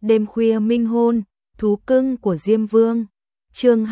Đêm khuya minh hôn, thú cưng của Diêm Vương. Chương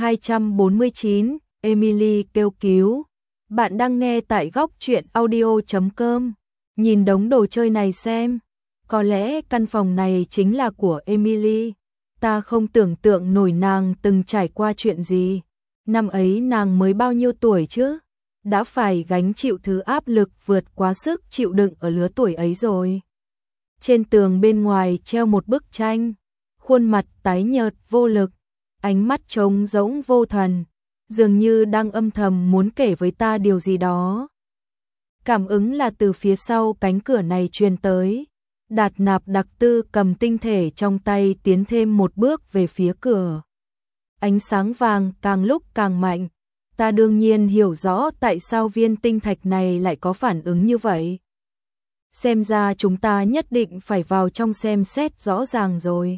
249, Emily kêu cứu. Bạn đang nghe tại góc truyện audio.com. Nhìn đống đồ chơi này xem, có lẽ căn phòng này chính là của Emily. Ta không tưởng tượng nổi nàng từng trải qua chuyện gì. Năm ấy nàng mới bao nhiêu tuổi chứ? Đã phải gánh chịu thứ áp lực vượt quá sức chịu đựng ở lứa tuổi ấy rồi. Trên tường bên ngoài treo một bức tranh, khuôn mặt tái nhợt vô lực, ánh mắt trống rỗng vô thần, dường như đang âm thầm muốn kể với ta điều gì đó. Cảm ứng là từ phía sau cánh cửa này truyền tới. Đạt Nạp Đặc Tư cầm tinh thể trong tay tiến thêm một bước về phía cửa. Ánh sáng vàng càng lúc càng mạnh. Ta đương nhiên hiểu rõ tại sao viên tinh thạch này lại có phản ứng như vậy. Xem ra chúng ta nhất định phải vào trong xem xét rõ ràng rồi.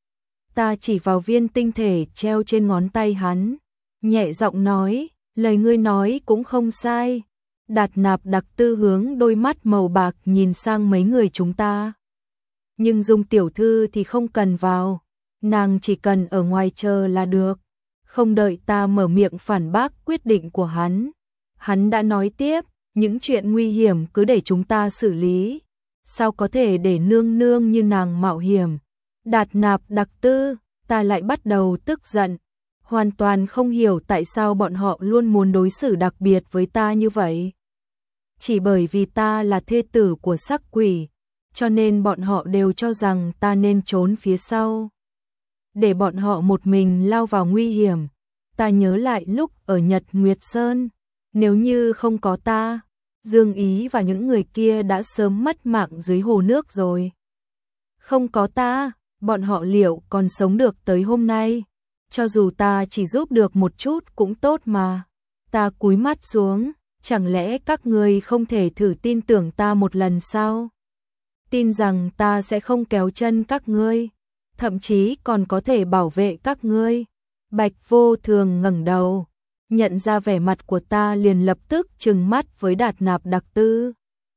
Ta chỉ vào viên tinh thể treo trên ngón tay hắn, nhẹ giọng nói, lời ngươi nói cũng không sai. Đạt Nạp Đặc Tư hướng đôi mắt màu bạc nhìn sang mấy người chúng ta. Nhưng Dung tiểu thư thì không cần vào, nàng chỉ cần ở ngoài chờ là được. Không đợi ta mở miệng phản bác quyết định của hắn. Hắn đã nói tiếp, những chuyện nguy hiểm cứ để chúng ta xử lý. Sao có thể để nương nương như nàng mạo hiểm? Đạt Nạp Đặc Tư, ta lại bắt đầu tức giận. Hoàn toàn không hiểu tại sao bọn họ luôn muốn đối xử đặc biệt với ta như vậy. Chỉ bởi vì ta là thê tử của Sắc Quỷ, cho nên bọn họ đều cho rằng ta nên trốn phía sau. Để bọn họ một mình lao vào nguy hiểm. Ta nhớ lại lúc ở Nhật Nguyệt Sơn, nếu như không có ta, Dương Ý và những người kia đã sớm mất mạng dưới hồ nước rồi. Không có ta, bọn họ liệu còn sống được tới hôm nay? Cho dù ta chỉ giúp được một chút cũng tốt mà. Ta cúi mắt xuống, chẳng lẽ các ngươi không thể thử tin tưởng ta một lần sao? Tin rằng ta sẽ không kéo chân các ngươi, thậm chí còn có thể bảo vệ các ngươi. Bạch Vô Thường ngẩng đầu, nhận ra vẻ mặt của ta liền lập tức trừng mắt với Đạt Nạp Đặc Tư.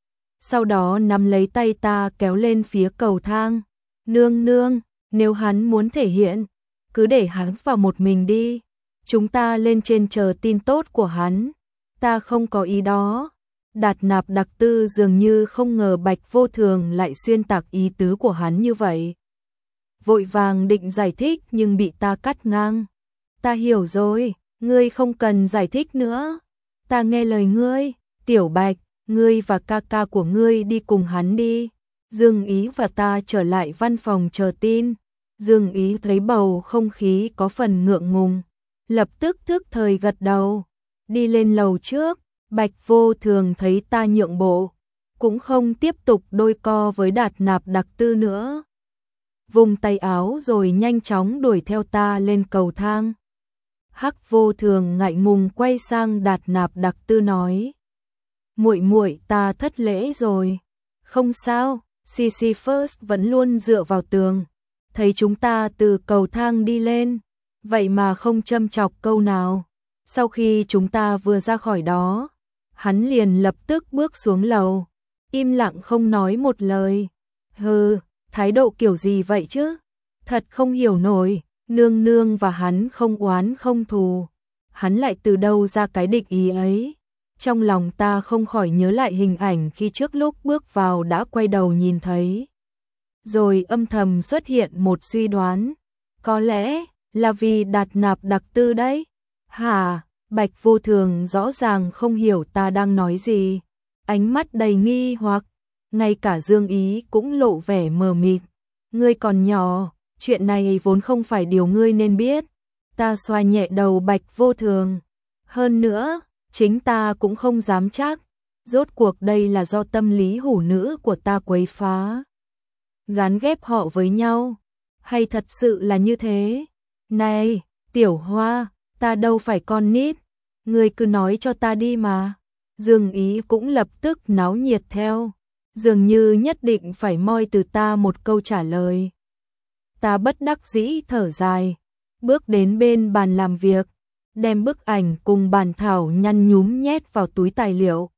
Sau đó nắm lấy tay ta kéo lên phía cầu thang. Nương nương, nếu hắn muốn thể hiện, cứ để hắn vào một mình đi. Chúng ta lên trên chờ tin tốt của hắn. Ta không có ý đó. Đạt Nạp Đặc Tư dường như không ngờ Bạch Vô Thường lại xuyên tạc ý tứ của hắn như vậy. Vội vàng định giải thích nhưng bị ta cắt ngang. Ta hiểu rồi, ngươi không cần giải thích nữa. Ta nghe lời ngươi, Tiểu Bạch, ngươi và ca ca của ngươi đi cùng hắn đi. Dương Ý và ta trở lại văn phòng chờ tin. Dương Ý thấy bầu không khí có phần ngượng ngùng, lập tức thức thời gật đầu. Đi lên lầu trước, Bạch Vô Thường thấy ta nhượng bộ, cũng không tiếp tục đôi co với Đạt Nạp Đặc Tư nữa. Vùng tay áo rồi nhanh chóng đuổi theo ta lên cầu thang. Hắc Vô Thường ngại ngùng quay sang Đạt Nạp Đặc Tư nói: "Muội muội, ta thất lễ rồi." "Không sao." Sisyphus vẫn luôn dựa vào tường, thấy chúng ta từ cầu thang đi lên, vậy mà không châm chọc câu nào. Sau khi chúng ta vừa ra khỏi đó, hắn liền lập tức bước xuống lầu, im lặng không nói một lời. Hừ, thái độ kiểu gì vậy chứ? Thật không hiểu nổi, nương nương và hắn không oán không thù. Hắn lại từ đâu ra cái địch ý ấy? Trong lòng ta không khỏi nhớ lại hình ảnh khi trước lúc bước vào đã quay đầu nhìn thấy. Rồi âm thầm xuất hiện một suy đoán. Có lẽ là vì Đạt Nạp Đặc Tư đấy. Hả? Bạch Vô Thường rõ ràng không hiểu ta đang nói gì. Ánh mắt đầy nghi hoặc. Ngay cả Dương Ý cũng lộ vẻ mờ mịt. Ngươi còn nhỏ, chuyện này vốn không phải điều ngươi nên biết. Ta xoa nhẹ đầu Bạch Vô Thường. Hơn nữa, chính ta cũng không dám chắc. Rốt cuộc đây là do tâm lý hủ nữ của ta quấy phá, gán ghép họ với nhau, hay thật sự là như thế? Này, Tiểu Hoa, ta đâu phải con nít, ngươi cứ nói cho ta đi mà. Dương Ý cũng lập tức náo nhiệt theo, dường như nhất định phải moi từ ta một câu trả lời. Ta bất đắc dĩ thở dài, bước đến bên bàn làm việc, đem bức ảnh cùng bản thảo nhăn nhúm nhét vào túi tài liệu.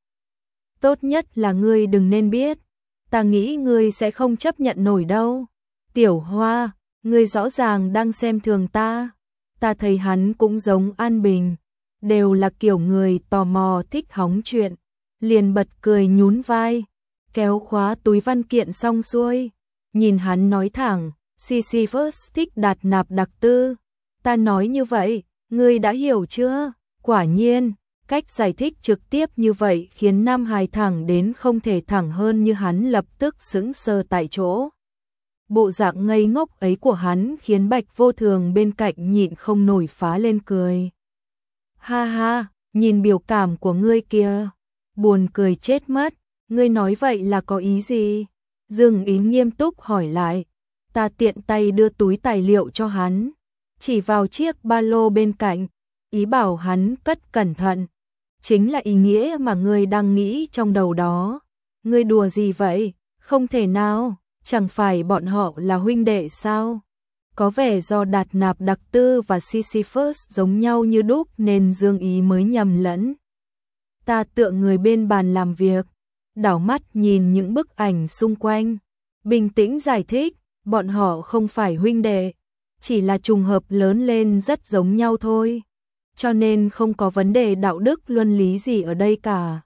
Tốt nhất là ngươi đừng nên biết, ta nghĩ ngươi sẽ không chấp nhận nổi đâu. Tiểu Hoa, Ngươi rõ ràng đang xem thường ta. Ta thấy hắn cũng giống An Bình, đều là kiểu người tò mò thích hóng chuyện, liền bật cười nhún vai, kéo khóa túi văn kiện xong xuôi, nhìn hắn nói thẳng, Sisyphus thích đạt nạp đặc tư. Ta nói như vậy, ngươi đã hiểu chưa? Quả nhiên, cách giải thích trực tiếp như vậy khiến Nam Hải thẳng đến không thể thẳng hơn như hắn lập tức sững sờ tại chỗ. Bộ dạng ngây ngốc ấy của hắn khiến Bạch Vô Thường bên cạnh nhịn không nổi phá lên cười. Ha ha, nhìn biểu cảm của ngươi kìa, buồn cười chết mất, ngươi nói vậy là có ý gì? Dương Ý nghiêm túc hỏi lại. Ta tiện tay đưa túi tài liệu cho hắn, chỉ vào chiếc ba lô bên cạnh, ý bảo hắn cất cẩn thận. Chính là ý nghĩa mà ngươi đang nghĩ trong đầu đó. Ngươi đùa gì vậy? Không thể nào, chẳng phải bọn họ là huynh đệ sao? Có vẻ do Đạt Nạp Đặc Tư và Sisyphus giống nhau như đúc nên Dương Ý mới nhầm lẫn. Ta tựa người bên bàn làm việc, đảo mắt nhìn những bức ảnh xung quanh, bình tĩnh giải thích, bọn họ không phải huynh đệ, chỉ là trùng hợp lớn lên rất giống nhau thôi, cho nên không có vấn đề đạo đức luân lý gì ở đây cả.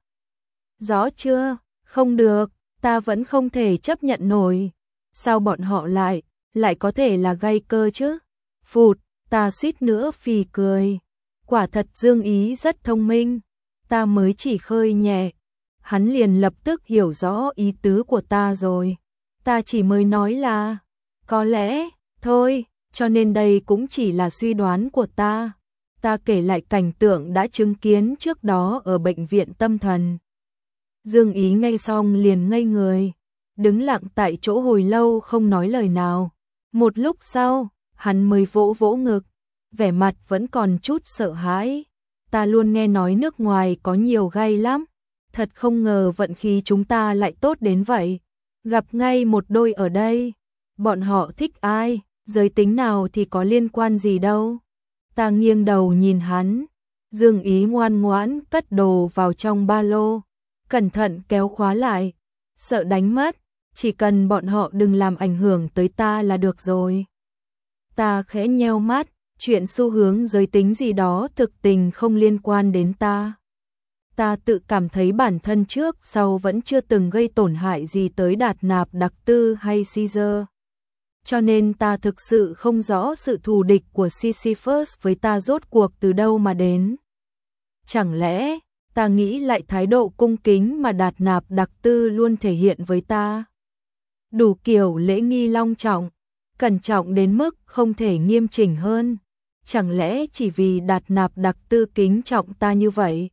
Rõ chưa? Không được, ta vẫn không thể chấp nhận nổi. Sao bọn họ lại có thể là gay cơ chứ? Phụt, ta suýt nữa phì cười. Quả thật Dương Ý rất thông minh, ta mới chỉ khơi nhẹ, hắn liền lập tức hiểu rõ ý tứ của ta rồi. Ta chỉ mới nói là, có lẽ, thôi, cho nên đây cũng chỉ là suy đoán của ta. Ta kể lại cảnh tượng đã chứng kiến trước đó ở bệnh viện tâm thần. Dương Ý nghe xong liền ngây người, đứng lặng tại chỗ hồi lâu không nói lời nào. Một lúc sau, hắn mới vỗ vỗ ngực, vẻ mặt vẫn còn chút sợ hãi. Ta luôn nghe nói nước ngoài có nhiều gay lắm, thật không ngờ vận khí chúng ta lại tốt đến vậy. Gặp ngay một đôi ở đây, bọn họ thích ai, giới tính nào thì có liên quan gì đâu. Ta nghiêng đầu nhìn hắn, Dương Ý ngoan ngoãn cất đồ vào trong ba lô, cẩn thận kéo khóa lại, sợ đánh mất, chỉ cần bọn họ đừng làm ảnh hưởng tới ta là được rồi. Ta khẽ nheo mắt, chuyện xu hướng giới tính gì đó thực tình không liên quan đến ta. Ta tự cảm thấy bản thân trước sau vẫn chưa từng gây tổn hại gì tới Đạt Nạp Đặc Tư hay Caesar. Cho nên ta thực sự không rõ sự thù địch của Sisyphus với ta rốt cuộc từ đâu mà đến. Chẳng lẽ, ta nghĩ lại thái độ cung kính mà Đạt Nạp Đặc Tư luôn thể hiện với ta. Đủ kiểu lễ nghi long trọng, cẩn trọng đến mức không thể nghiêm chỉnh hơn. Chẳng lẽ chỉ vì Đạt Nạp Đặc Tư kính trọng ta như vậy,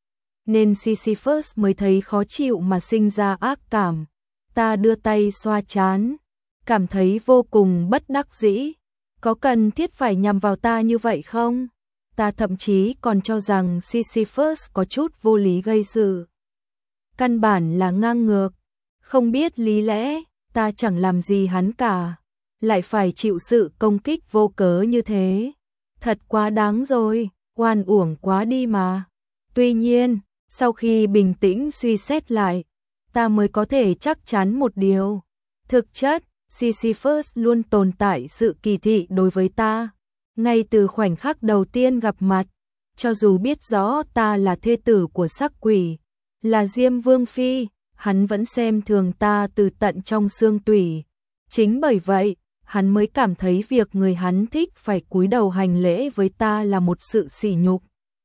nên Sisyphus mới thấy khó chịu mà sinh ra ác cảm. Ta đưa tay xoa trán, cảm thấy vô cùng bất đắc dĩ. Có cần thiết phải nhằm vào ta như vậy không? Ta thậm chí còn cho rằng Sisyphus có chút vô lý gây sự. Căn bản là ngang ngược, không biết lý lẽ, ta chẳng làm gì hắn cả, lại phải chịu sự công kích vô cớ như thế. Thật quá đáng rồi, oan uổng quá đi mà. Tuy nhiên, sau khi bình tĩnh suy xét lại, ta mới có thể chắc chắn một điều. Thực chất, Sisyphus luôn tồn tại sự kỳ thị đối với ta. Ngay từ khoảnh khắc đầu tiên gặp mặt, cho dù biết rõ ta là thê tử của sắc quỷ, là Diêm Vương Phi, hắn vẫn xem thường ta từ tận trong xương tủy. Chính bởi vậy, hắn mới cảm thấy việc người hắn thích phải cúi đầu hành lễ với ta là một sự sỉ nhục.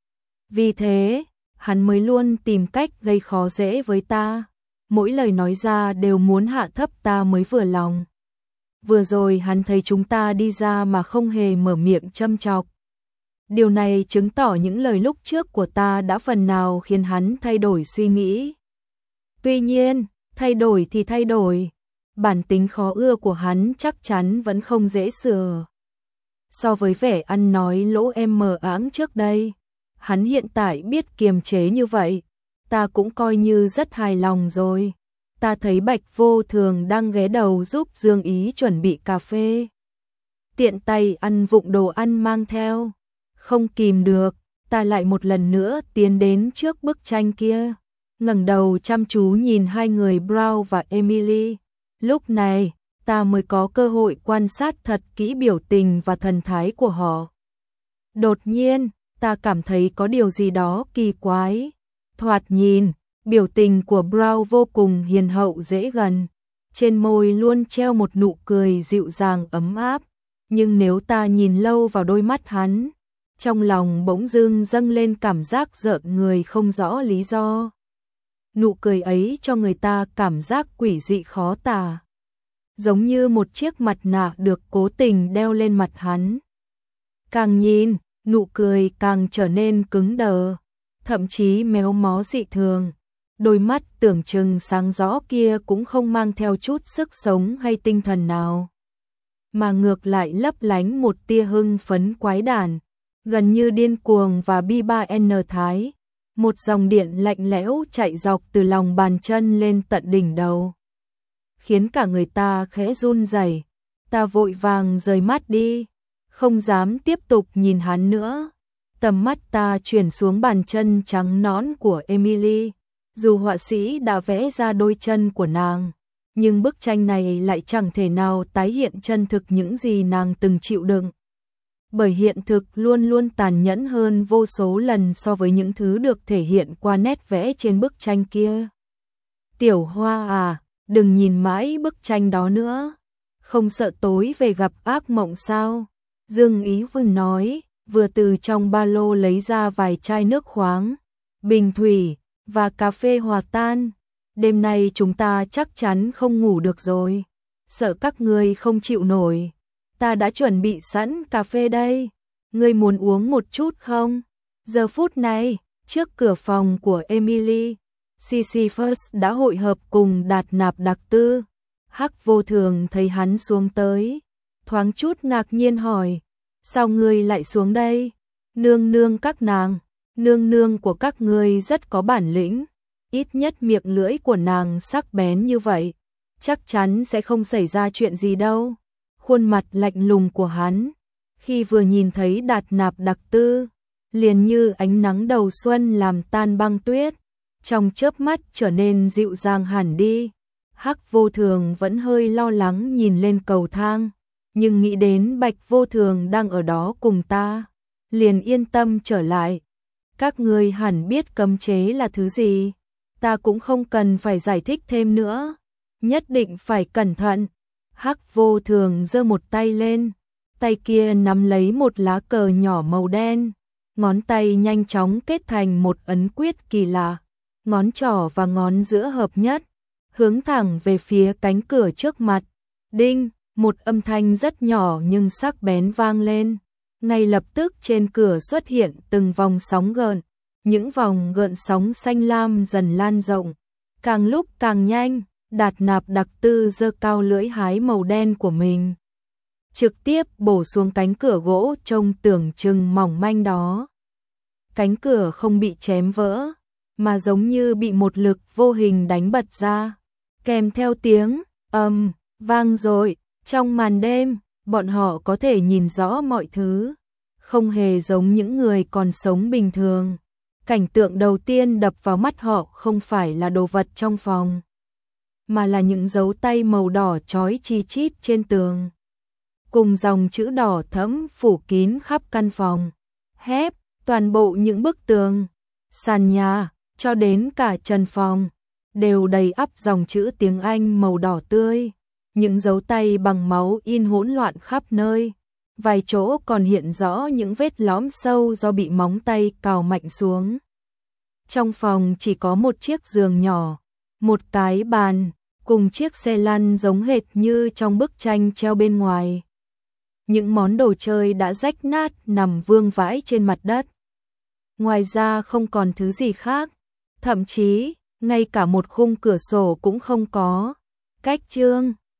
Vì thế, hắn mới luôn tìm cách gây khó dễ với ta. Mỗi lời nói ra đều muốn hạ thấp ta mới vừa lòng. Vừa rồi hắn thấy chúng ta đi ra mà không hề mở miệng châm chọc. Điều này chứng tỏ những lời lúc trước của ta đã phần nào khiến hắn thay đổi suy nghĩ. Tuy nhiên, thay đổi thì thay đổi, bản tính khó ưa của hắn chắc chắn vẫn không dễ sửa. So với vẻ ăn nói lỗ em mờ áng trước đây, hắn hiện tại biết kiềm chế như vậy, ta cũng coi như rất hài lòng rồi. Ta thấy Bạch Vô Thường đang ghé đầu giúp Dương Ý chuẩn bị cà phê. Tiện tay ăn vụng đồ ăn mang theo. Không kìm được, ta lại một lần nữa tiến đến trước bức tranh kia, ngẩng đầu chăm chú nhìn hai người Brown và Emily. Lúc này, ta mới có cơ hội quan sát thật kỹ biểu tình và thần thái của họ. Đột nhiên, ta cảm thấy có điều gì đó kỳ quái. Thoạt nhìn, biểu tình của Brown vô cùng hiền hậu dễ gần, trên môi luôn treo một nụ cười dịu dàng ấm áp, nhưng nếu ta nhìn lâu vào đôi mắt hắn, trong lòng bỗng dưng dâng lên cảm giác rợn người không rõ lý do. Nụ cười ấy cho người ta cảm giác quỷ dị khó tả, giống như một chiếc mặt nạ được cố tình đeo lên mặt hắn. Càng nhìn, nụ cười càng trở nên cứng đờ, thậm chí méo mó dị thường. Đôi mắt tưởng chừng sáng rõ kia cũng không mang theo chút sức sống hay tinh thần nào, mà ngược lại lấp lánh một tia hưng phấn quái đản, gần như điên cuồng và bi ba n thái. Một dòng điện lạnh lẽo chạy dọc từ lòng bàn chân lên tận đỉnh đầu, khiến cả người ta khẽ run rẩy. Ta vội vàng rời mắt đi, không dám tiếp tục nhìn hắn nữa. Tầm mắt ta chuyển xuống bàn chân trắng nõn của Emily. Dù họa sĩ đã vẽ ra đôi chân của nàng, nhưng bức tranh này lại chẳng thể nào tái hiện chân thực những gì nàng từng chịu đựng. Bởi hiện thực luôn luôn tàn nhẫn hơn vô số lần so với những thứ được thể hiện qua nét vẽ trên bức tranh kia. Tiểu Hoa à, đừng nhìn mãi bức tranh đó nữa. Không sợ tối về gặp ác mộng sao? Dương Ý vừa nói, vừa từ trong ba lô lấy ra vài chai nước khoáng, bình thủy và cà phê hòa tan. Đêm nay chúng ta chắc chắn không ngủ được rồi. Sợ các ngươi không chịu nổi. Ta đã chuẩn bị sẵn cà phê đây. Ngươi muốn uống một chút không? Giờ phút này, trước cửa phòng của Emily, Sisyphus đã hội hợp cùng Đạt Nạp Đặc Tư. Hắc Vô Thường thấy hắn xuống tới, thoáng chút ngạc nhiên hỏi, sao ngươi lại xuống đây? Nương nương các nàng, nương nương của các ngươi rất có bản lĩnh, ít nhất miệng lưỡi của nàng sắc bén như vậy, chắc chắn sẽ không xảy ra chuyện gì đâu. Khuôn mặt lạnh lùng của hắn, khi vừa nhìn thấy Đạt Nạp Đặc Tư, liền như ánh nắng đầu xuân làm tan băng tuyết, trong chớp mắt trở nên dịu dàng hẳn đi. Hắc Vô Thường vẫn hơi lo lắng nhìn lên cầu thang, nhưng nghĩ đến Bạch Vô Thường đang ở đó cùng ta, liền yên tâm trở lại. Các ngươi hẳn biết cấm chế là thứ gì, ta cũng không cần phải giải thích thêm nữa, nhất định phải cẩn thận. Hắc Vô Thường giơ một tay lên, tay kia nắm lấy một lá cờ nhỏ màu đen, ngón tay nhanh chóng kết thành một ấn quyết kỳ lạ, ngón trỏ và ngón giữa hợp nhất, hướng thẳng về phía cánh cửa trước mặt. Đinh, một âm thanh rất nhỏ nhưng sắc bén vang lên. Ngay lập tức trên cửa xuất hiện từng vòng sóng gợn, những vòng gợn sóng xanh lam dần lan rộng, càng lúc càng nhanh. Đạt Nạp Đặc Tư giơ cao lưỡi hái màu đen của mình, trực tiếp bổ xuống cánh cửa gỗ trông tưởng chừng mỏng manh đó. Cánh cửa không bị chém vỡ, mà giống như bị một lực vô hình đánh bật ra, kèm theo tiếng ầm vang dội. Trong màn đêm, bọn họ có thể nhìn rõ mọi thứ, không hề giống những người còn sống bình thường. Cảnh tượng đầu tiên đập vào mắt họ không phải là đồ vật trong phòng, mà là những dấu tay màu đỏ chói chi chít trên tường, cùng dòng chữ đỏ thẫm phủ kín khắp căn phòng. Hép toàn bộ những bức tường, sàn nhà, cho đến cả trần phòng, đều đầy ắp dòng chữ tiếng Anh màu đỏ tươi. Những dấu tay bằng máu in hỗn loạn khắp nơi, vài chỗ còn hiện rõ những vết lõm sâu do bị móng tay cào mạnh xuống. Trong phòng chỉ có một chiếc giường nhỏ, một cái bàn, cùng chiếc xe lăn giống hệt như trong bức tranh treo bên ngoài. Những món đồ chơi đã rách nát nằm vương vãi trên mặt đất. Ngoài ra không còn thứ gì khác, thậm chí ngay cả một khung cửa sổ cũng không có. Cách chương